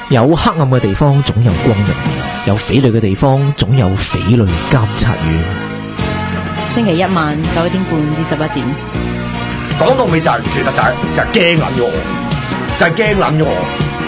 有黑暗嘅地方總有光明，有匪類嘅地方總有匪類監察院。 星期一晚9點半至11點。 講到尾就係其實就係驚撚咗我，就係驚撚咗我。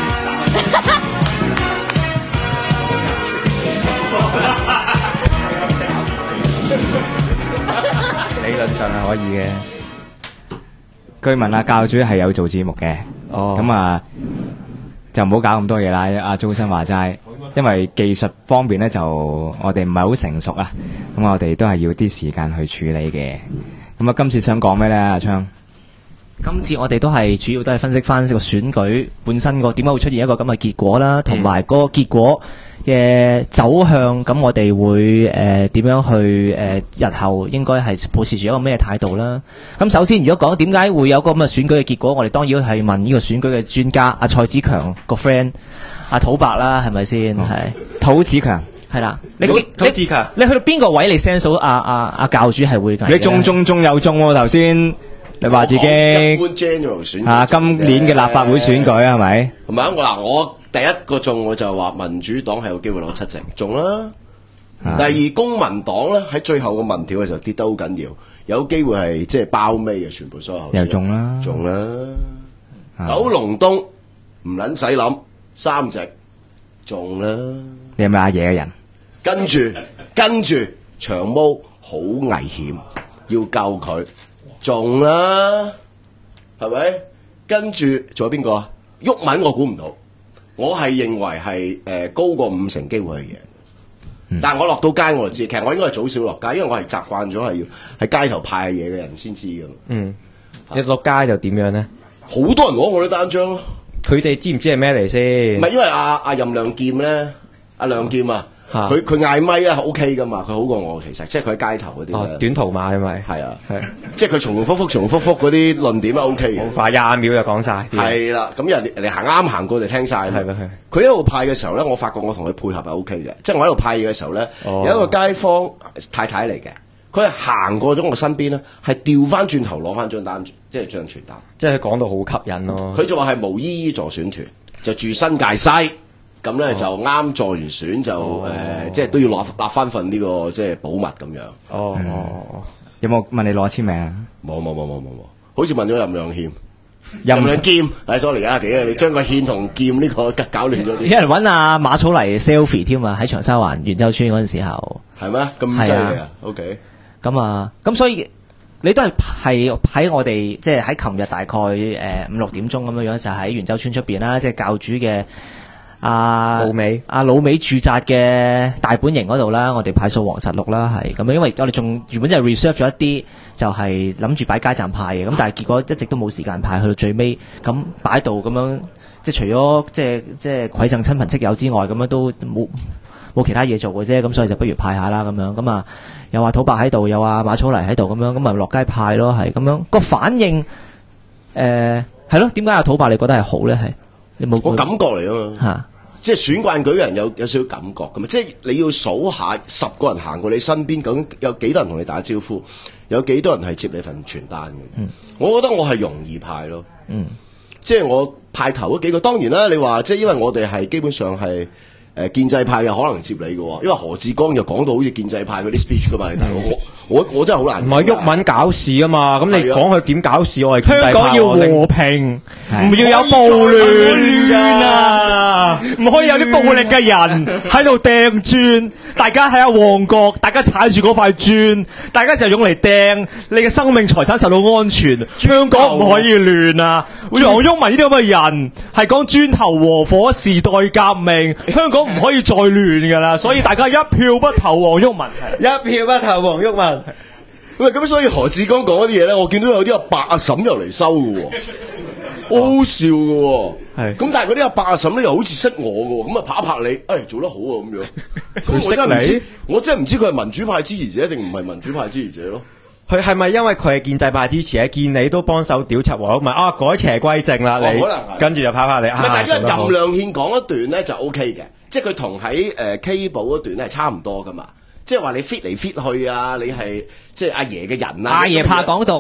理論上係可以嘅。據聞啊，教主係有做節目嘅，咁啊就唔好搞咁多嘢啦。阿周生話齋，因為技術方面咧就我哋唔係好成熟啊，咁我哋都係要啲時間去處理嘅。咁啊，今次想講咩咧，阿昌？ 今次我哋都係主要都係分析翻個選舉本身個點解會出現一個咁嘅結果啦，同埋個結果嘅走向。咁我哋會點樣去日後應該係保持住一個咩態度啦？咁首先，如果講點解會有個咁嘅選舉嘅結果，我哋當然係問呢個選舉嘅專家阿蔡子強個 friend 阿土伯啦，係咪先？係土子強係啦， 土子強， 你去到邊個位你 sense 到阿教主係會你中有中喎頭先。你話自己一般 general 選舉今年嘅立法會選舉係咪？ 係咪啊？我第一個中我就話民主黨係有機會攞7席中啦。第二公民黨咧喺最後個民調嘅時候跌得好緊要，有機會係即係包尾嘅全部所有候選人又中啦， 中啦。九龍東唔撚使諗3席中啦。 你係咪阿爺嘅人？ 跟住長毛好危險，要救佢。中啦，係咪？跟住仲有邊個啊？毓民我估唔到，我係認為係高過50%機會去贏。但係我落到街我就知，其實我應該係早少落街，因為我係習慣咗係要喺街頭派嘢嘅人先知㗎嘛。 你落街就點樣咧？ 好多人攞我啲單張咯。 佢哋知唔知係咩嚟先？ 唔係因為阿任亮劍咧，阿亮劍啊。佢嗌咪咧係 OK 噶嘛，佢好過我其實，即係佢喺街頭嗰啲短途馬因為係啊，即係佢重複嗰啲論點都 OK 嘅， 好快20秒就講晒。 係啦，咁人哋行過就聽晒。係佢一路派嘅時候咧，我發覺我同佢配合係 OK 嘅，即係我喺度派嘢嘅時候咧，有一個街坊太太嚟嘅，佢係行過咗我身邊咧，係調翻轉頭攞翻張單，即係張傳單， 即係佢講到好吸引咯。 佢就話係無依依助選團，就住新界西。咁咧就啱助完選就即係都要立翻份呢個即係保密咁樣。 有冇問你攞簽名啊？ 冇，好似問咗任亮謙、任亮劍。sorry 啊，你將個憲同劍呢個搞亂咗啲。 有人揾阿馬草嚟 selfie 添啊！喺長沙灣元洲村嗰陣時候。 係咩？咁犀利啊 ！OK。 咁所以你都係喺我哋即係喺琴日大概5、6點鐘咁樣樣，就喺元洲村出邊啦，即係教主嘅。老尾駐紮嘅大本營嗰度啦，我哋派掃黃實錄啦，係咁樣，因為我哋仲原本就係 reserve 咗一啲，就係諗住擺街站派嘅，咁但係結果一直都冇時間派，去到最尾咁擺度咁樣，即係除咗即係饋贈親朋戚友之外，咁樣都冇其他嘢做嘅啫，咁所以就不如派下啦咁樣，咁啊又話土伯喺度，又話馬草泥喺度咁樣，咁啊落街派咯，係咁樣個反應係咯，點解阿土伯你覺得係好咧？係你冇我感覺嚟啊嘛嚇。即係選慣舉人有少少感覺咁嘛，即係你要數下10個人行過你身邊，究竟有幾多人同你打招呼，有幾多人係接你份傳單嘅？我覺得我係容易派咯。即係我派頭嗰幾個，當然啦，你話即係因為我哋係基本上係建制派嘅，可能接你嘅喎，因為何志剛就講到好似建制派嗰啲 speech 㗎嘛，我真係好難。 唔係毓民搞事啊嘛，咁你講佢點搞事？我係香港要和平，唔要有暴亂啊！唔可以有啲暴力嘅人喺度掟磚，大家喺旺角，大家踩住嗰塊磚，大家就用嚟掟，你嘅生命財產受到安全。香港唔可以亂啊！黃毓民呢啲咁嘅人係講磚頭和火時代革命，香港唔可以再亂噶啦，所以大家一票不投黃毓民， 一票不投黃毓民。 喂，咁所以何志剛講嗰啲嘢咧，我見到有啲阿伯阿嬸又嚟收嘅喎，好好笑嘅喎。係，咁但係嗰啲阿伯阿嬸咧又好似識我嘅喎，咁啊拍一拍你，做得好啊咁樣。咁我真係唔知佢係民主派支持者定唔係民主派支持者咯。 佢係咪因為佢係建制派支持咧？見你都幫手屌柒黃毓民啊，改邪歸正啦你， 可能跟住就拍拍你。 但係因為任亮憲講一段咧就 OK 嘅，即係佢同喺K 寶嗰段咧係差唔多噶嘛。即係話你 fit 嚟 fit 去啊，你係即係阿爺嘅人啊。 阿爺怕港獨，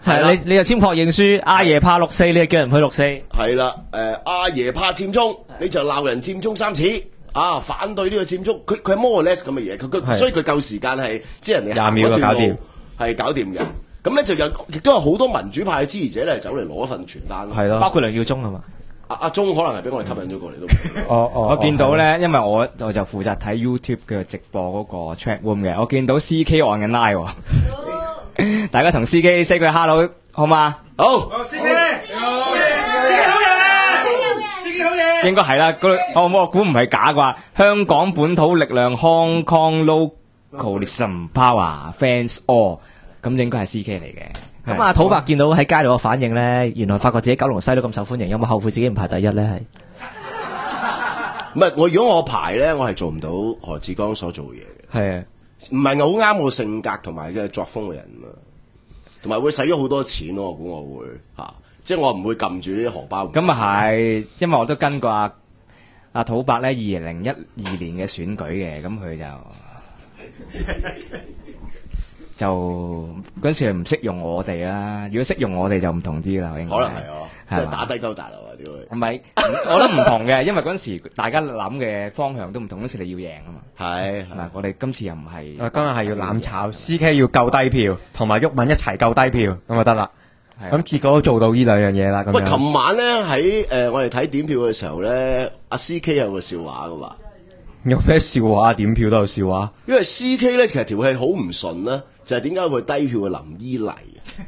你又簽確認書，阿爺怕六四，你就叫人去六四。 係啦，阿爺怕佔中，你就鬧人佔中三次。啊！反對呢個佔中，佢係 more or less 咁嘅嘢，所以佢夠時間係即係人哋 20秒就搞掂， 係搞掂嘅。咁咧就亦都有好多民主派嘅支持者咧走嚟攞一份傳單， 係咯， 包括梁耀忠係嘛？ 阿忠可能係俾我哋吸引咗過嚟都。 我見到咧，因為我就負責睇 YouTube 嘅直播嗰個 chat room 嘅，我見到 CK on 緊 live 喎，大家同 CK say 句 hello 好嘛？ 好 ，CK。 應該係啦，我估唔係假啩。香港本土力量 Hong Kong Localism Power Fans All， 咁應該係 CK 嚟嘅。 咁土伯見到喺街度嘅反應咧，原來發覺自己九龍西都咁受歡迎，有冇後悔自己唔排第一咧？係唔係如果我排咧，我係做唔到何志剛所做嘅嘢嘅。 係啊， 唔係好啱我性格同埋嘅作風嘅人啊，同埋會使咗好多錢咯。我估我會嚇。即係我唔會撳住呢啲荷包。 咁啊係，因為我都跟過阿土伯咧2012年嘅選舉嘅，咁佢就嗰時唔識用我哋啦。如果識用我哋就唔同啲啦，應該可能係即係打低鳩大佬啊！屌佢！ 唔係，我覺得唔同嘅，因為嗰時大家諗嘅方向都唔同。嗰時你要贏啊嘛。係我哋今次又唔係。 今日係要攬炒，CK 要夠低票，同埋毓民一齊夠低票，咁就得啦。咁結果都做到呢兩樣嘢啦。 喂，琴晚咧喺我哋睇點票嘅時候咧，阿 CK 有個笑話噶嘛？ 有咩笑話？點票都有笑話。 因為 CK 咧其實條氣好唔順啦，就係點解會低票嘅林依麗？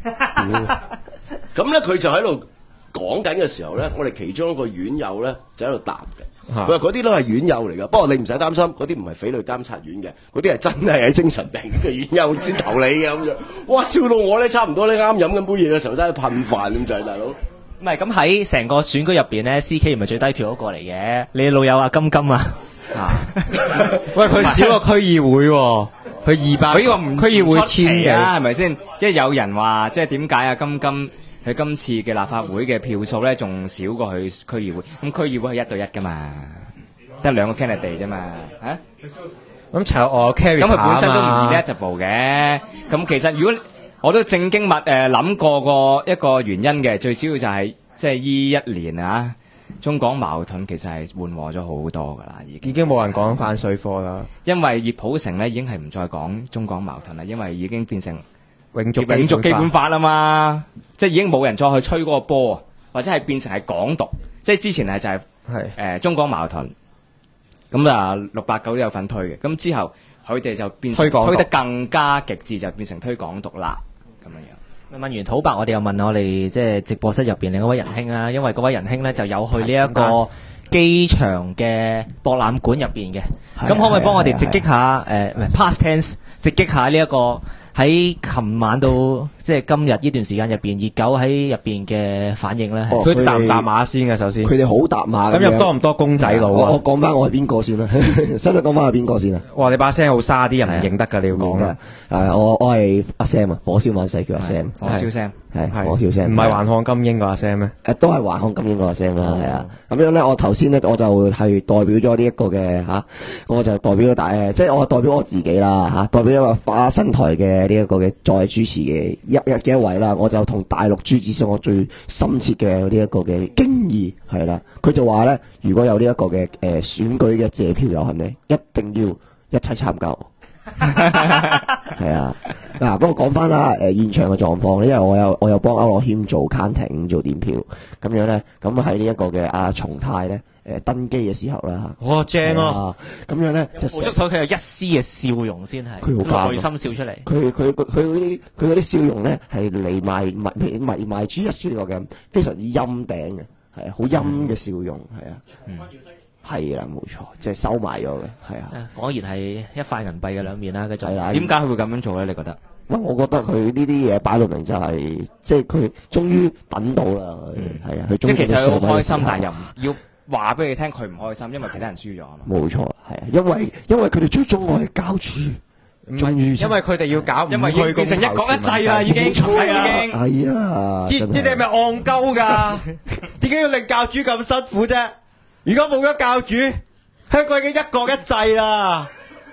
咁咧佢就喺度講緊嘅時候咧，我哋其中一個院友咧就喺度答嘅。佢話嗰啲都係院友嚟噶，不過你唔使擔心，嗰啲唔係匪類監察院嘅，嗰啲係真係喺精神病嘅院友先投你嘅咁樣。哇！笑到我咧差唔多咧啱飲緊杯嘢嘅時候都係噴飯咁滯，大佬。 唔係咁喺成個選舉入邊咧 ，CK 唔係最低票嗰個嚟嘅，你老友阿金金啊。 喂，佢少個區議會喎，佢200， 佢呢個唔區議會簽嘅， 係咪先？即係有人話，即係點解啊？金金佢今次嘅立法會嘅票數咧，仲少過佢區議會。咁區議會係1對1噶嘛，得2個 candidate 啫嘛，嚇。 咁查我 carry 咁佢本身都唔 electable 嘅。咁其實如果我都正經諗過一個原因嘅，最主要就係即係依1年啊，中港矛盾其實係緩和咗好多噶啦， 已經冇人講反水貨啦。 因為葉普成咧已經係唔再講中港矛盾啦，因為已經變成永續基本法啦嘛，即係已經冇人再去吹嗰個波啊，或者係變成係港獨，即係之前係就係中港矛盾，咁啊689都有份推嘅，咁之後佢哋就變成推得更加極致，就變成推港獨啦咁樣樣。 問完土伯，我哋又問我哋即係直播室入邊另一位仁兄啊，因為嗰位仁兄咧就有去呢一個機場嘅博覽館入邊嘅，咁可唔可以幫我哋直擊下past tense 直擊下呢一個喺琴晚到即係今日呢段時間入邊熱狗喺入邊嘅反應咧？ 佢搭唔搭馬先嘅？首先佢哋好搭馬咁又多唔多公仔佬啊？ 我講翻我係邊個先啦，使唔使講翻係邊個先啊？ 哇！你把聲好沙，啲人唔認得㗎，你要講啦。 我係阿 Sam 啊，火燒萬世叫阿 Sam， 火燒 Sam 係火燒 Sam， 唔係橫看金鷹個阿 Sam 咩？ 都係橫看金鷹個阿 Sam 啦，係啊。咁樣咧，我頭先咧我就係代表咗呢一個嘅嚇，我就代表咗即係我代表我自己啦嚇，代表一個花生台嘅呢一個嘅作為主持嘅一位啦，我就同大陸朱子上我最深切嘅呢一個嘅敬意係啦。佢就話咧，如果有呢一個嘅選舉嘅謝票遊行咧，一定要一齊參加。係啊，嗱，不過講翻啦，現場嘅狀況咧，因為我有幫區諾軒做 counting 做點票，咁樣咧，咁喺呢一個嘅阿松泰咧，登機嘅時候啦嚇， 哇正啊！ 咁樣咧就捕捉到佢有一絲嘅笑容先係， 佢內心笑出嚟。 佢嗰啲笑容咧係嚟埋豬一豬個嘅，非常之陰頂嘅，係啊，好陰嘅笑容，係啊。係啦，冇錯，即係收埋咗嘅，係啊。 果然係一塊銀幣嘅兩面啦，佢就點解佢會咁樣做咧？你覺得？ 我覺得佢呢啲嘢擺到明就係，即係佢終於等到啦，係啊。 即係其實佢好開心，但係又唔要話俾你聽佢唔開心，因為其他人輸咗啊嘛。 冇錯，係啊，因為佢哋最終我係教主， 因為佢哋要搞， 因為要變成一國一制啦，已經係啊。 知你係咪戇鳩㗎？點解要令教主咁辛苦啫？如果冇咗教主，香港已經一國一制啦。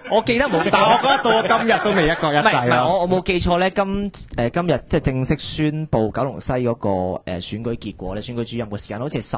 我記得冇， 但係我覺得到今日都未一國一制唔係咯。 我冇記錯咧，今日即係正式宣布九龍西嗰個選舉結果咧，選舉主任嘅時間好似係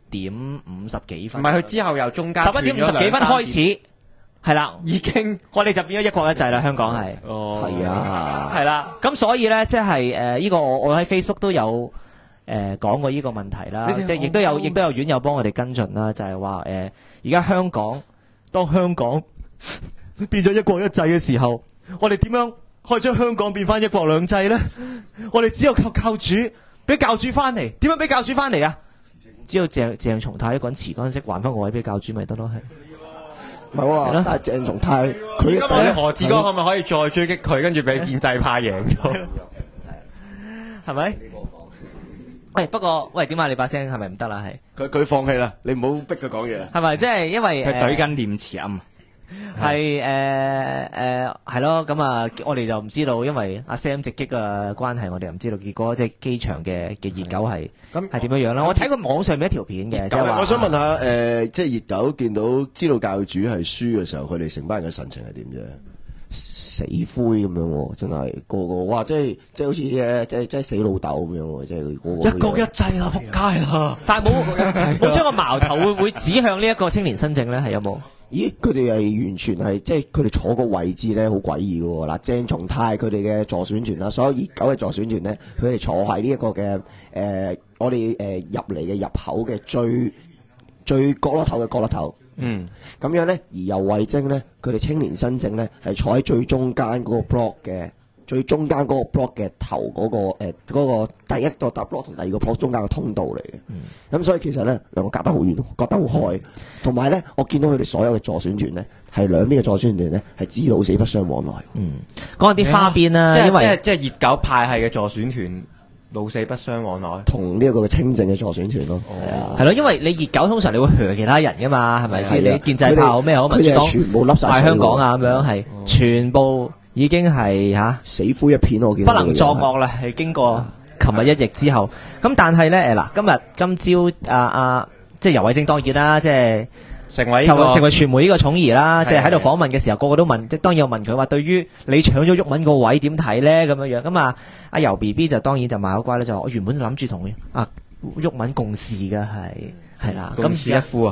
11:50幾分。 唔係佢之後又中間 11:50幾分開始，係啦， 已經我哋就變咗一國一制啦，香港係。 係啊， 係啦，咁所以咧，即係呢個我喺 Facebook 都有講過呢個問題啦，即係亦都有院友幫我哋跟進啦，就係話而家香港當香港變咗一國一制嘅時候，我哋點樣可以將香港變翻一國兩制咧？我哋只有靠教主，俾教主翻嚟，點樣俾教主翻嚟啊？只要鄭松泰一個人辭官息還翻個位俾教主咪得咯，係。 唔係喎，但係鄭松泰佢咁我哋何志剛可唔可以再追擊佢，跟住俾建制派贏咗？ 係咪？喂，不過喂，點解你把聲係咪唔得啦？係佢放棄啦，你唔好逼佢講嘢啦。 係咪？即係因為佢懟緊念慈暗。 係係咯，咁啊，我哋就唔知道，因為阿 Sam 直擊嘅關係，我哋又唔知道結果，即係機場嘅熱狗係點樣樣啦。我睇過網上面一條片嘅，即係話我想問下即係熱狗見到知道教主係輸嘅時候，佢哋成班人嘅神情係點啫？ 死灰咁樣喎，真係個個哇！即係好似即係死老豆咁樣喎，即係個個一國一制啦，仆街啦！但係冇將個矛頭會指向呢一個青年新政咧，係有冇？ 咦，佢哋係完全係即係佢哋坐個位置咧，好詭異嘅喎。嗱，鄭松泰佢哋嘅助選團啦，所有熱狗嘅助選團咧，佢哋坐喺呢一個嘅我哋入嚟嘅入口嘅最角落頭嘅角落頭。咁樣咧，而游蕙禎咧，佢哋青年新政咧係坐喺最中間嗰個 block 嘅。最中間嗰個 block 嘅頭嗰個第一個 block 同第二個 block 中間嘅通道嚟嘅，咁所以其實咧兩個隔得好遠，隔得好開，同埋咧我見到佢哋所有嘅助選團咧，係兩邊嘅助選團咧係知老死不相往來。 講下啲花邊啦，因為即係熱狗派系嘅助選團老死不相往來， 同呢一個嘅清正嘅助選團咯。 係咯，因為你熱狗通常你會嚇其他人噶嘛，係咪先？你建制派好咩好，民主黨全部笠晒香港啊咁樣係全部。已經係死灰一片，我見不能作惡啦。係經過琴日一役之後，咁但係咧嗱，今朝即係游蕙禎當然啦，即係成為傳媒呢個寵兒啦，即係喺度訪問嘅時候，個個都問，即係當然有問佢話，對於你搶咗毓民個位點睇咧咁樣樣。咁阿游 B B 就當然就賣好乖啦，就話我原本諗住同毓民共事嘅係啦， 共事一夫啊！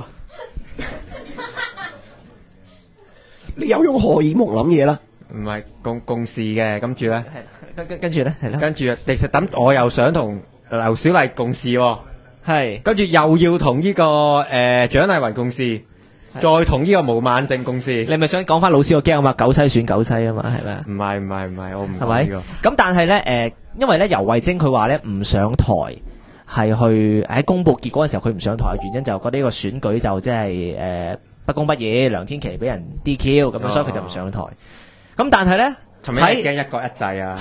你有用荷爾蒙諗嘢啦？ 唔係共事嘅，跟住咧， 跟住咧，係咯， 跟住其實等我又想同劉小麗共事喎， 係，跟住又要同呢個蔣麗芸共事，再同呢個毛孟靜共事。 你咪想講翻老師個驚啊嘛？九西選九西啊嘛，係咪？ 唔係，我唔係咪？咁但係咧因為咧游蕙禎佢話咧唔上台係去喺公佈結果嘅時候，佢唔上台嘅原因就覺得呢個選舉就即係不公不義，梁天琦俾人 DQ 咁樣，所以佢就唔上台。咁但係咧， 喺驚一國一制啊！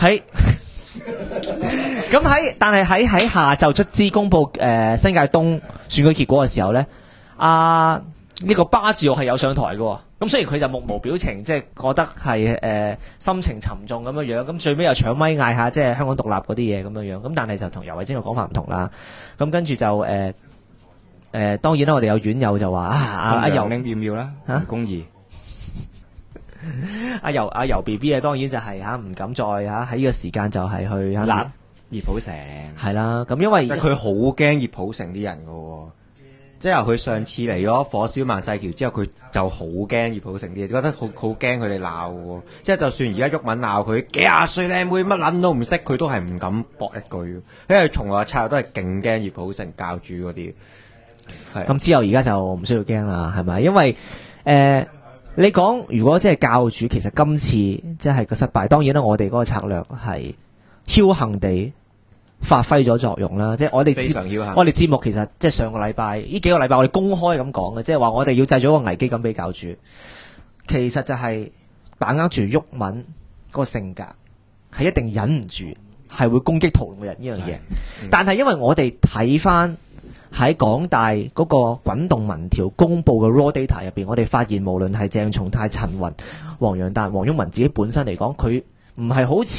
但係喺下晝卒之公佈新界東選舉結果嘅時候咧，呢個巴治奧係有上台嘅，咁雖然佢就目無表情，即係覺得係心情沉重咁樣樣，咁最尾又搶咪嗌下即係香港獨立嗰啲嘢咁樣樣，咁但係就同游蕙禎嘅講法唔同啦。咁跟住就當然啦，我哋有院友就話阿游要唔要啦？公義。 阿游 B B 當然就係唔敢再喺呢個時間就係去葉普成係啦，咁因為佢好驚葉普成啲人噶喎，即係由佢上次嚟咗火燒萬世橋之後，佢就好驚葉普成啲嘢，覺得好驚佢哋鬧喎，即係就算而家毓民鬧佢幾廿歲靚妹乜撚都唔識，佢都係唔敢駁一句，因為從來策略都係勁驚葉普成教主嗰啲。 咁之後而家就唔需要驚啦，係咪？因為你講如果即係教主，其實今次即係個失敗，當然啦，我哋嗰個策略係僥倖地發揮咗作用啦。即係我哋節目其實即係上個禮拜呢幾個禮拜我哋公開咁講嘅，即係話我哋要製造一個危機感俾教主，其實就係把握住毓民嗰個性格，係一定忍唔住係會攻擊同路人呢樣嘢。但係因為我哋睇翻喺港大嗰個滾動民調公布嘅 raw data 入邊，我哋發現無論係鄭松泰、陳雲、黃洋達、黃毓民自己本身嚟講，佢唔係好似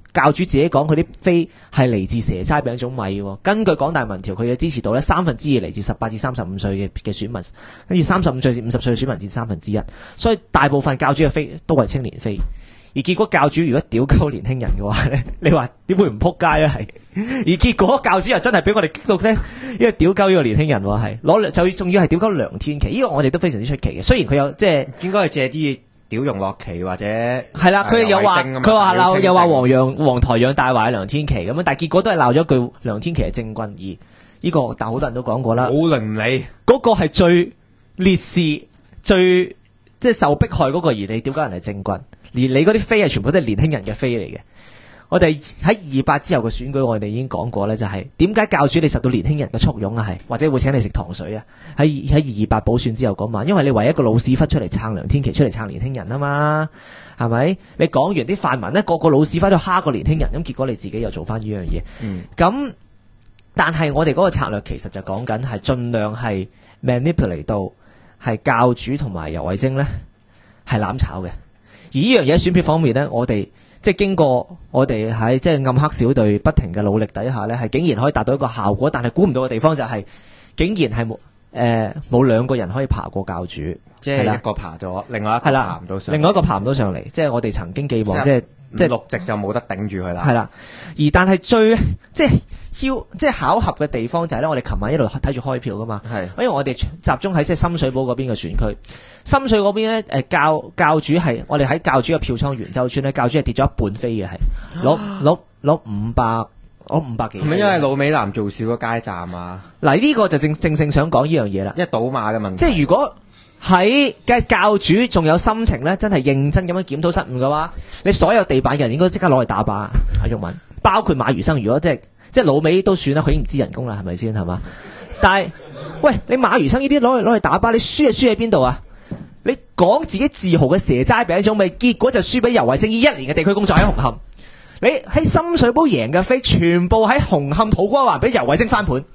教主自己講佢啲飛係嚟自蛇齋餅種米喎。根據港大民調，佢嘅支持度咧2/3嚟自18至35歲嘅選民，跟住35歲至50歲嘅選民佔1/3，所以大部分教主嘅飛都係青年飛。而結果教主如果屌鳩年輕人嘅話咧，你話點會唔撲街咧？係而結果教主又真係俾我哋激到咧，因為屌鳩呢個年輕人喎，係攞就仲要係屌鳩梁天琦，呢個我哋都非常之出奇嘅。雖然佢有即係應該係借啲屌容樂奇或者係啦，佢又話佢話鬧又話黃台仰大話梁天琦咁樣，但係結果都係鬧咗句梁天琦係正軍。而呢個但好多人都講過啦， 冇倫理嗰個係最烈士最即係受迫害嗰個，而你屌鳩人係正軍，而你嗰啲飛係全部都係年輕人嘅飛嚟嘅。我哋喺28之後嘅選舉，我哋已經講過咧，就係點解教主你受到年輕人嘅簇擁啊，係或者會請你食糖水啊？喺28補選之後嗰晚，因為你唯一一個老屎忽出嚟撐梁天琦，出嚟撐年輕人啊嘛，係咪？你講完啲泛民咧，個個老屎忽都蝦個年輕人，咁結果你自己又做翻呢樣嘢。咁但係我哋嗰個策略其實就講緊係盡量係 manipulate 到係教主同埋游蕙禎咧係攬炒嘅。而呢樣嘢喺選票方面咧，我哋即係經過我哋喺即係暗黑小隊不停嘅努力底下咧，係竟然可以達到一個效果。但係估唔到嘅地方就係、竟然係冇兩個人可以爬過教主， 即係一個爬咗，另外一個爬唔到上， 另外一個爬唔到上嚟。即係我哋曾經寄望，即係六席就冇得頂住佢啦。 係啦，而但係最即係巧合嘅地方就係咧，我哋琴晚一路睇住開票噶嘛， 係， 因為我哋集中喺即係深水埗嗰邊嘅選區，深水嗰邊咧教主係我哋喺教主嘅票倉元洲村咧，教主係跌咗一半飛嘅，係攞500幾。 係咪因為老美男做少個街站啊？ 嗱呢個就正想講呢樣嘢啦， 一賭馬嘅問題。 即係如果喺嘅教主仲有心情咧，真係認真咁樣檢討失誤嘅話，你所有地板嘅人應該即刻攞嚟打靶啊！阿毓民，包括馬餘生，如果即係老美都算啦，佢已經唔知人工啦，係咪先係嘛？但係喂，你馬餘生呢啲攞嚟打靶，你輸係輸喺邊度啊？你講自己自豪嘅蛇齋餅種米，結果就輸俾游蕙禎呢1年嘅地區工作喺紅磡。你喺深水埗贏嘅飛，全部喺紅磡土瓜灣俾游蕙禎翻盤。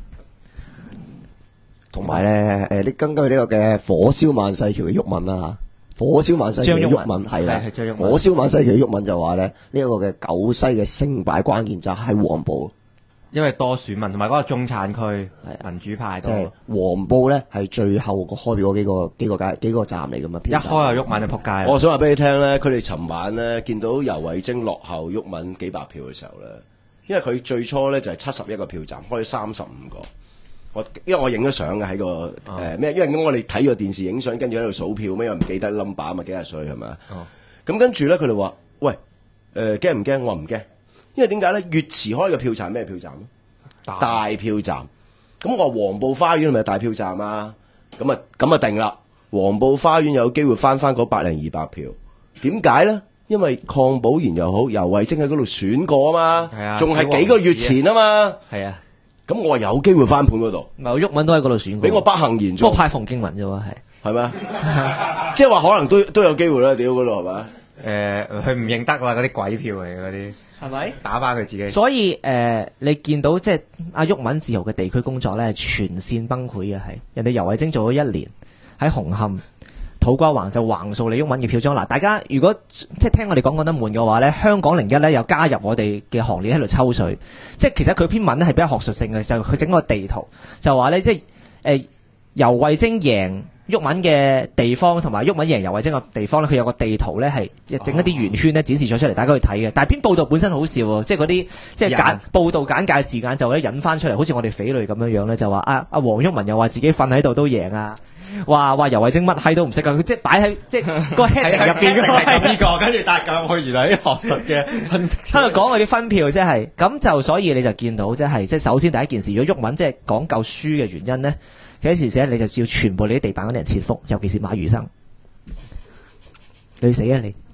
同埋咧，你根據呢個嘅火燒萬世橋嘅毓民啦，火燒萬世橋嘅毓民係啦，火燒萬世橋嘅毓民就話咧，呢一個嘅九西嘅勝敗關鍵就喺黃埔， 因為多選民同埋嗰個中產區民主派多。 黃埔咧係最後個開票嗰幾個站嚟噶嘛， 一開就毓民就撲街。 我想話俾你聽咧，佢哋尋晚咧見到游蕙禎落後毓民幾百票嘅時候咧，因為佢最初咧就係71個票站，開35個。因為我影咗相嘅喺個咩，因為我哋睇個電視影相，跟住喺度數票咩，又唔記得 number 啊嘛，幾廿歲係咪？咁跟住咧，佢哋話：喂，驚唔驚？我話唔驚，因為點解咧？越遲開嘅票站係咩票站？大票站。咁我話黃埔花園係咪大票站啊？咁啊定啦，黃埔花園有機會翻嗰100-200票。點解咧？因為鄺寶賢又好，游蕙禎喺嗰度選過啊嘛，仲係幾個月前啊嘛。 係啊。 咁我話有機會翻盤嗰度， 毓民都喺嗰度選過， 俾我不幸言中， 不過派馮敬文啫喎， 係咩？即係話可能都有機會啦，屌嗰度係咪？ 佢唔認得啦，嗰啲鬼票嚟嗰啲，係咪打翻佢自己？ 所以你見到即係阿毓民自豪嘅地區工作咧，全線崩潰嘅係人哋游蕙禎做咗1年喺紅磡。土瓜灣就橫掃你毓民嘅票倉。嗱，大家如果即係聽我哋講得悶嘅話咧，香港01咧又加入我哋嘅行列喺度抽水。即係其實佢篇文咧係比較學術性嘅，就佢整個地圖就話咧，即係游蕙禎贏毓民嘅地方同埋毓民贏游蕙禎嘅地方咧，佢有個地圖咧係整一啲圓圈咧展示咗出嚟，大家去睇嘅。但係篇報道本身好笑喎，即係嗰啲即係報道簡介字眼就咧引翻出嚟，好似我哋匪類咁樣咧，就話阿黃毓民又話自己瞓喺度都贏啊！話游蕙禎乜閪都唔識啊！佢即係擺喺即係個 heading 入邊嘅呢個，跟住搭救佢原來啲學術嘅分析喺度講佢啲分票，即係咁就所以你就見到即係首先第一件事，如果毓民即係講究輸嘅原因咧，幾時寫你就要全部你啲地板嗰啲人切腹，尤其是馬餘生，你死啊你！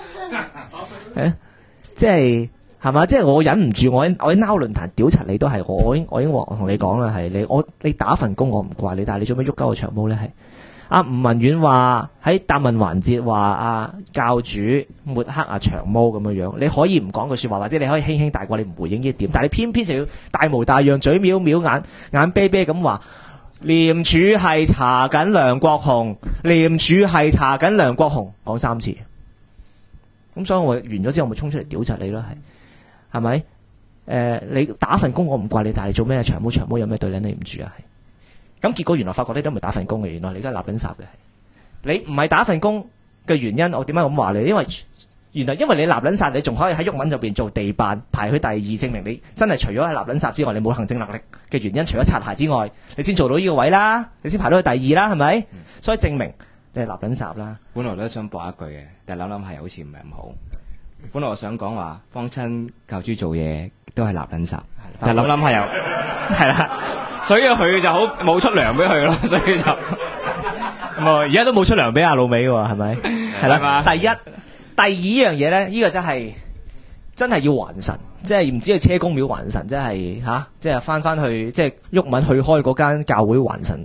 即係係嘛？即係我忍唔住，我喺 Now 論壇屌柒你都係我已經同你講啦，係你打份工我唔怪你，但係你做咩喐鳩個長毛咧？係阿吳文遠話喺答問環節話阿教主抹黑阿長毛咁樣樣，你可以唔講句說話，或者你可以輕輕帶過，你唔回應呢一點，但係你偏偏就要大模大樣，嘴藐藐眼啤啤咁話，廉署係查緊梁國雄，廉署係查緊梁國雄，講3次。 咁所以我完咗之後，咪衝出嚟屌柒你咯，係咪？你打份工我唔怪你，但係你做咩長毛有咩對你唔住啊？係咁結果原來發覺你都唔係打份工嘅，原來你都係立緊霎嘅。你唔係打份工嘅原因，我點解咁話你？因為你立撚霎，你仲可以喺鬱文入邊做地辦排去第二，證明你真係除咗係立撚霎之外，你冇行政能力嘅原因，除咗擦鞋之外，你先做到呢個位啦，你先排到去第二啦，係咪？所以證明你係立撚霎啦。 本來都想駁一句嘅，但係諗係好似唔係咁好。本來我想講話幫親教主做嘢都係立撚霎，但係諗係又係啦，所以佢就好冇出糧俾佢咯，所以就而家都冇出糧俾阿老尾喎，係咪？係啦，第二樣嘢咧，呢個真係要還神，即係唔知係車公廟還神，即係翻去即係鬱文去開嗰間教會還神。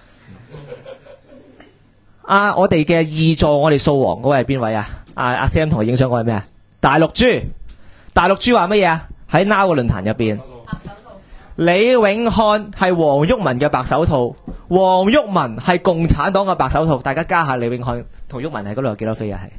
我哋嘅二座，我哋掃黃嗰位係邊位啊？阿 Sam 同我影相嗰位咩啊？大陸豬話乜嘢啊？喺 Now 個論壇入邊，李永漢係黃毓民嘅白手套，黃毓民係共產黨嘅白手套。大家加下李永漢同毓民喺嗰度有幾多飛啊？係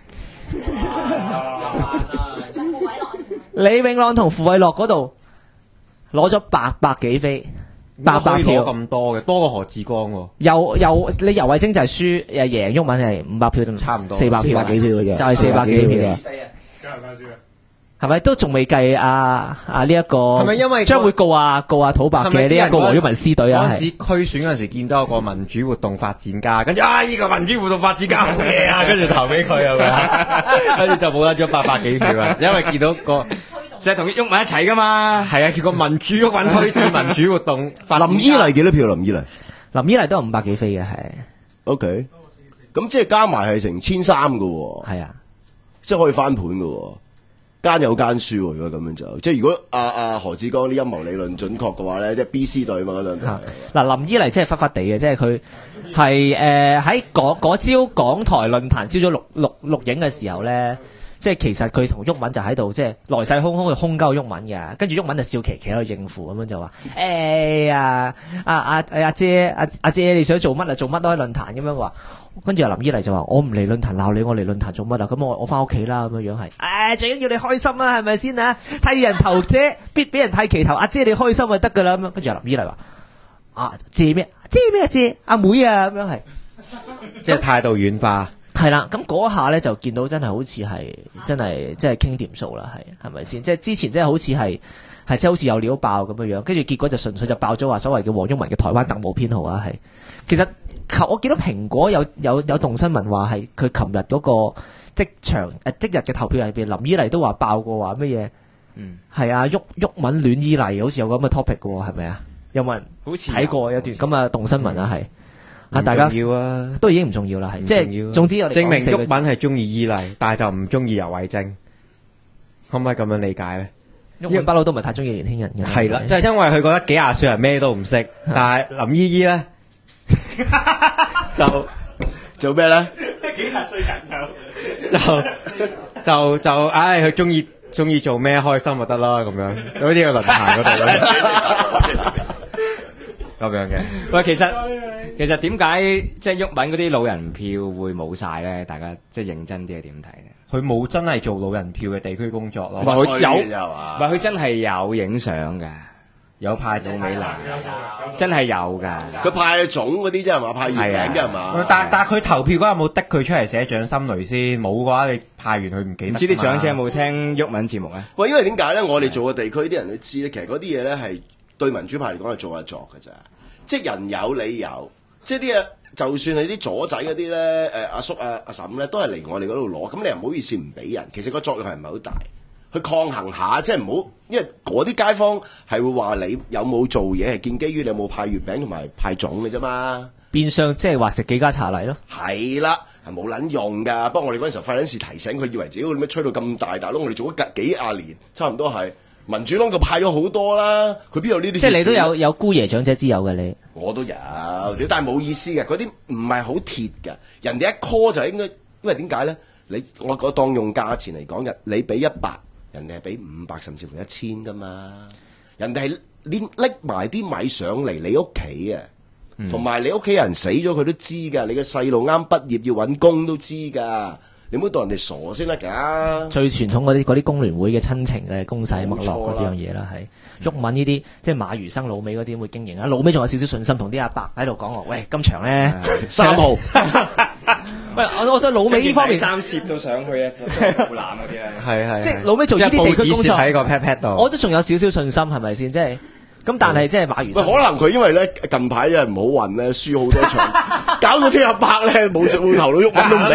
李永朗同傅偉樂嗰度攞咗800幾飛，800票咁多嘅，多過何志光喎。 你游蕙禎就係輸，贏毓民係500票， 差唔多 400票， 400幾票嘅啫， 就係400幾票。係咪都仲未計呢一個？係咪因為將會告土白嘅呢一個黃毓民師隊啊？ 嗰陣時區選嗰陣時見到有個民主活動發展家，跟住呢個民主活動發展家好嘢啊，跟住投俾佢係咪？跟住就冇得咗800幾票啦，因為見到個就係同毓民一齊噶嘛。 係啊，叫個民主毓民推薦民主活動發展家。 林依麗幾多票？林依麗都係500幾飛嘅，係。 OK，咁即係加埋係成1300嘅喎。 係啊， 即係可以翻盤嘅喎。間有間輸喎，如果咁樣就，即係如果何志剛啲陰謀理論準確嘅話咧，即係 BC 隊嘛嗰兩隊。 嗱，林依麗真係忽忽地嘅，即係佢係喺嗰朝港台論壇朝早錄影嘅時候咧，即係其實佢同毓民就喺度即係來勢洶洶去空鳩毓民嘅，跟住毓民就笑騎騎喺度應付咁樣就話：阿姐你想做乜啊？做乜都喺論壇咁樣話。跟住林依麗就話：我唔嚟論壇鬧你，我嚟論壇做乜啊？咁我翻屋企啦咁樣樣係。最緊要你開心啊，係咪先啊？剃人頭姐必俾人剃旗頭，阿姐你開心就得噶啦咁樣。跟住林依麗話：姐咩？姐阿妹啊咁樣係， 即係態度軟化。 係啦，咁嗰下咧就見到真係好似係真係即係傾掂數啦，係咪先？即係之前即係好似係即係好似有料爆咁樣樣，跟住結果就純粹就爆咗話所謂嘅黃毓民嘅台灣特務編號啊，係其實。我見到蘋果有動新聞話係佢琴日嗰個即日嘅投票入邊，林依麗都話爆過話乜嘢？係啊，毓民戀依麗，好似有咁嘅 topic 嘅喎，係咪啊？有冇人好似睇過有段咁嘅動新聞啊？係大家要啊， 都已經唔重要啦，係即係總之我哋證明毓民係中意依麗，但係就唔中意游蕙禎，可唔可以咁樣理解咧？ 毓民不嬲都唔係太中意年輕人嘅， 係啦，就係因為佢覺得幾廿歲人咩都唔識，但係林依依咧。就做咩咧？ 幾廿歲人佢中意做咩開心就得啦，咁樣好似個論壇嗰度咁樣嘅。 喂，其實點解即係毓民嗰啲老人票會冇晒咧？大家即係認真啲係點睇咧？ 佢冇真係做老人票嘅地區工作咯， 佢佢真係有影相嘅。有派到美嚟，真係有噶。 佢派種嗰啲啫係嘛，派月餅啫係嘛。 但佢投票嗰日冇的佢出嚟寫掌心雷先，冇嘅話你派完佢唔記得。 唔知啲長者有冇聽毓民節目咧？ 喂，因為點解咧？我哋做個地區啲人都知咧，其實嗰啲嘢咧係對民主派嚟講係做一作嘅咋，即係人有理由，即係啲嘢，就算係啲左仔嗰啲咧，阿叔阿嬸咧，都係嚟我哋嗰度攞，咁你又唔好意思唔俾人，其實個作用係唔係好大。去抗衡下，即係唔好，因為嗰啲街坊係會話你有冇做嘢，係建基於你有冇派月餅同埋派粽嘅啫嘛。 變相即係話食幾家茶禮咯。 係啦，係冇撚用㗎。不過我哋嗰陣時候費撚事提醒佢，以為自己點解吹到咁大，大佬我哋做咗幾廿年，差唔多係民主黨就派咗好多啦。佢邊有呢啲？即係你都有姑爺長者之友嘅你。 我都有，但係冇意思嘅，嗰啲唔係好鐵㗎。人哋一 call 就應該，因為點解咧？我當用價錢嚟講嘅，你俾100。人哋係俾500甚至乎1000噶嘛，人哋係拎埋啲米上嚟你屋企啊，同埋你屋企人死咗佢都知噶，你個細路啱畢業要搵工都知噶， 你唔好當人哋傻先得㗎。 最傳統嗰啲工聯會嘅親情嘅公勢脈絡嗰啲樣嘢啦，係毓民呢啲即係馬如生老尾嗰啲會經營啊，老尾仲有少少信心，同啲阿伯喺度講話，喂，今場咧 3號， 喂，我覺得老尾呢方面三攝都上去啊，護欄嗰啲咧， 係即係老尾做呢啲地區工作喺個 pat 度， 我都仲有少少信心，係咪先？即係咁，但係即係馬如生， 可能佢因為咧近排因為唔好運咧，輸好多場，搞到啲阿伯咧冇頭腦毓民都唔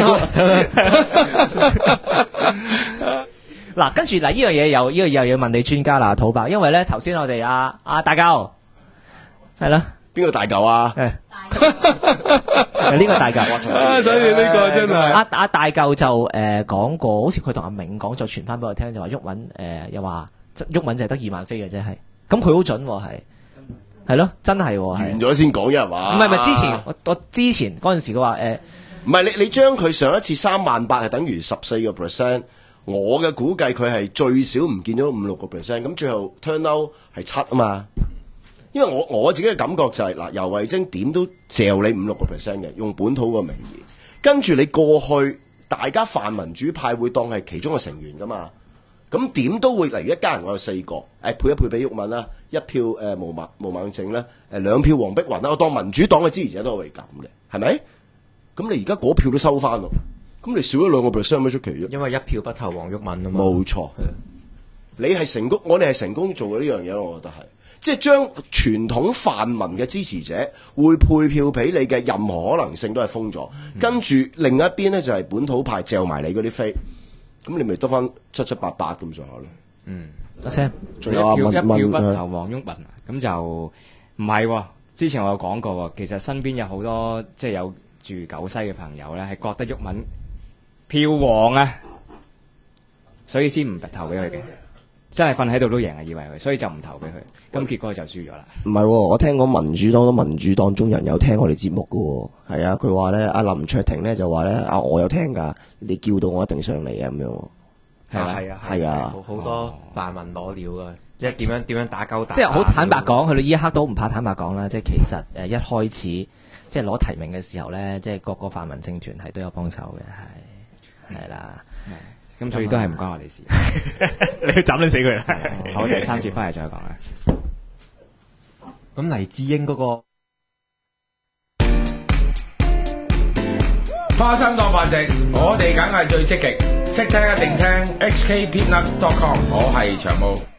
理。 嗱，跟住嗱，呢樣嘢又要問你專家啦，土伯，因為咧頭先我哋阿大嚿係啦， 邊個大嚿啊？ 呢個大嚿， 所以呢個真係阿大嚿就講過，好似佢同阿銘講，就傳翻俾我聽，就話毓民又話毓民就係得2萬飛嘅啫，係咁佢好準喎，係咯，真係喎， 完咗先講啫係嘛？ 唔係之前我之前嗰陣時佢話唔係你將佢上一次38000係等於14%，我嘅估計佢係最少唔見咗5-6%，咁最後 turn out 係7啊嘛。因為我自己嘅感覺就係嗱，游蕙禎點都嚼你5-6%嘅，用本土個名義，跟住你過去大家泛民主派會當係其中嘅成員噶嘛，咁點都會嚟一家人，我有4個，配一配俾毓民啦，1票毛孟靜啦，2票黃碧雲啦，我當民主黨嘅支持者都係咁嘅，係咪？咁你而家嗰票都收翻咯，咁你少咗2%有咩出奇啫？ 因為1票不投黃毓民啊嘛。 冇錯，你係成功，我哋係成功做嘅呢樣嘢咯，我覺得係。即係將傳統泛民嘅支持者會配票俾你嘅任何可能性都係封咗，跟住另一邊咧就係本土派嚼埋你嗰啲飛，咁你咪得翻7-8-8咁上下咯。 阿 Sam， 仲有一票不投黃毓民，咁就唔係喎。之前我有講過喎，其實身邊有好多即係有住九西嘅朋友咧，係覺得毓民票王啊，所以先唔投俾佢嘅。真係瞓喺度都贏啊，以為佢，所以就唔投俾佢，咁結果就輸咗啦。 唔係喎，我聽講民主黨民主黨中人有聽我哋節目㗎喎，係啊，佢話咧阿林卓廷咧就話咧我有聽㗎，你叫到我一定上嚟啊咁樣。係啊， 好多泛民攞料啊，即係點樣打鳩打。 即係好坦白講，去到呢一刻都唔怕坦白講啦。即係其實一開始即係攞提名嘅時候咧，即係各個泛民政團係都有幫手嘅，係啦。 咁所以都係唔關我哋事。 你要斬撚死佢啦！ 好，第3節翻嚟再講啦。 咁黎智英嗰個花生當飯食，我哋梗係最積極，識聽一定聽 HKpeanut.com，我係長毛。